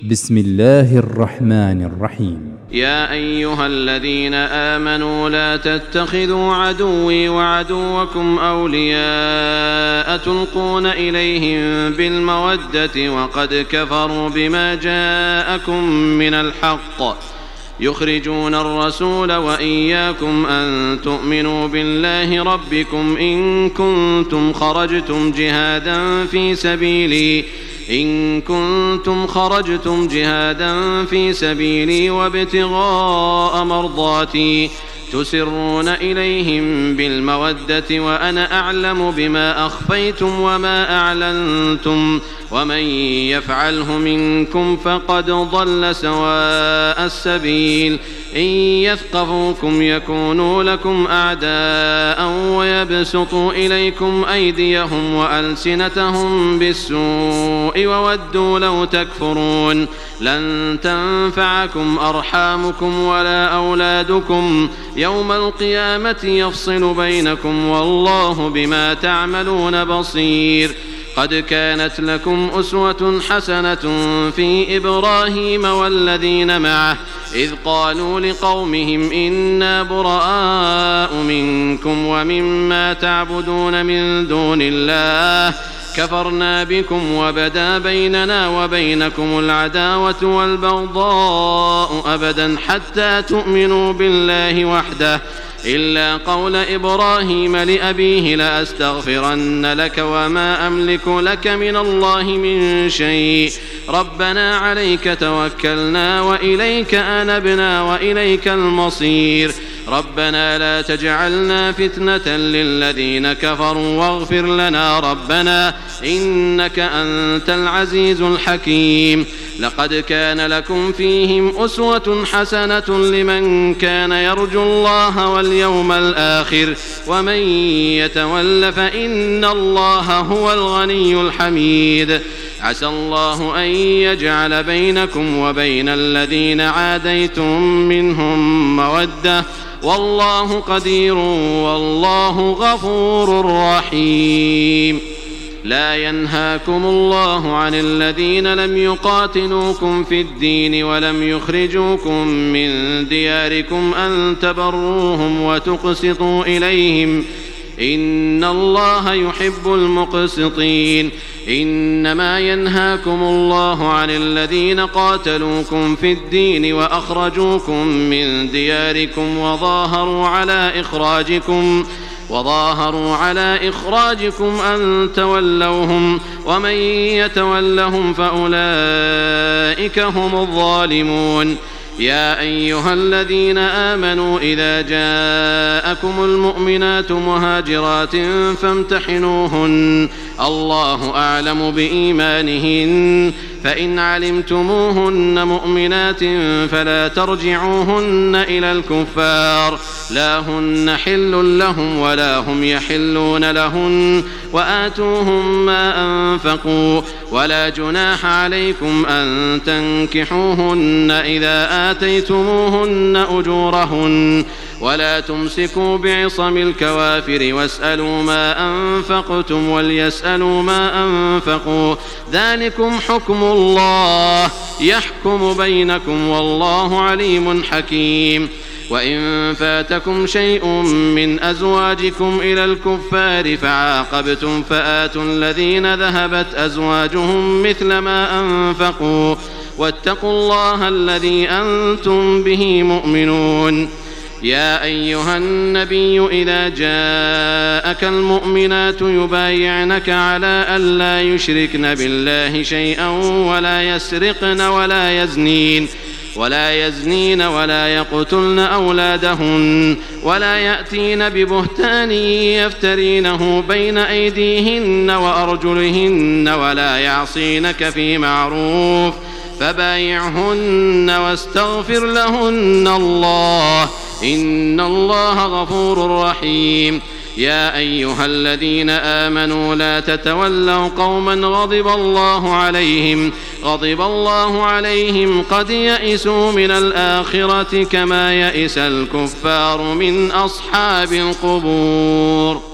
بسم الله الرحمن الرحيم. يا أيها الذين آمنوا لا تتخذوا عدوي وعدوكم أولياء تلقون إليهم بالمودة وقد كفروا بما جاءكم من الحق يخرجون الرسول وإياكم أن تؤمنوا بالله ربكم إن كنتم خرجتم جهادا في سبيلي وابتغاء مرضاتي تسرون إليهم بالمودة وأنا أعلم بما أخفيتم وما أعلنتم ومن يفعله منكم فقد ضل سواء السبيل إن يثقفوكم يكونوا لكم أعداء ويبسطوا إليكم أيديهم وألسنتهم بالسوء وودوا لو تكفرون لن تنفعكم أرحامكم ولا أولادكم يوم القيامة يفصل بينكم والله بما تعملون بصير. قد كانت لكم أسوة حسنة في إبراهيم والذين معه إذ قالوا لقومهم إنا براء منكم ومما تعبدون من دون الله كفرنا بكم وبدا بيننا وبينكم العداوة والبغضاء أبدا حتى تؤمنوا بالله وحده إلا قول إبراهيم لأبيه لأستغفرن لك وما أملك لك من الله من شيء ربنا عليك توكلنا وإليك أنبنا وإليك المصير ربنا لا تجعلنا فتنة للذين كفروا واغفر لنا ربنا إنك أنت العزيز الحكيم. لقد كان لكم فيهم أسوة حسنة لمن كان يرجو الله واليوم الآخر ومن يتول فإن الله هو الغني الحميد. عسى الله أن يجعل بينكم وبين الذين عاديتم منهم مودة والله قدير والله غفور رحيم. لا ينهاكم الله عن الذين لم يقاتلوكم في الدين ولم يخرجوكم من دياركم أن تبروهم وتقسطوا إليهم إن الله يحب المقسطين. إنما ينهاكم الله عن الذين قاتلوكم في الدين وأخرجوكم من دياركم وظاهروا على إخراجكم أن تولوهم ومن يتولهم فأولئك هم الظالمون. يا أيها الذين آمنوا إذا جاءكم المؤمنات مهاجرات فامتحنوهن الله أعلم بإيمانهن فإن علمتموهن مؤمنات فلا ترجعوهن إلى الكفار لا هن حل لهم ولا هم يحلون لهن وآتوهم ما أنفقوا ولا جناح عليكم أن تنكحوهن إذا آتيتموهن أجورهن ولا تمسكوا بعصم الكوافر واسألوا ما أنفقتم وليسألوا ما أنفقوا ذلكم حكم الله يحكم بينكم والله عليم حكيم. وإن فاتكم شيء من أزواجكم إلى الكفار فعاقبتم فآتوا الذين ذهبت أزواجهم مثل ما أنفقوا واتقوا الله الذي أنتم به مؤمنون. يا أيها النبي إذا جاءك المؤمنات يبايعنك على ألا يشركن بالله شيئا ولا يزنين ولا يقتلن أولادهن ولا يأتين ببهتان يفترينه بين أيديهن وأرجلهن ولا يعصينك في معروف فبايعهن واستغفر لهن الله إن الله غفور رحيم. يا أيها الذين آمنوا لا تتولوا قوما غضب الله عليهم قد يئسوا من الآخرة كما يئس الكفار من أصحاب القبور.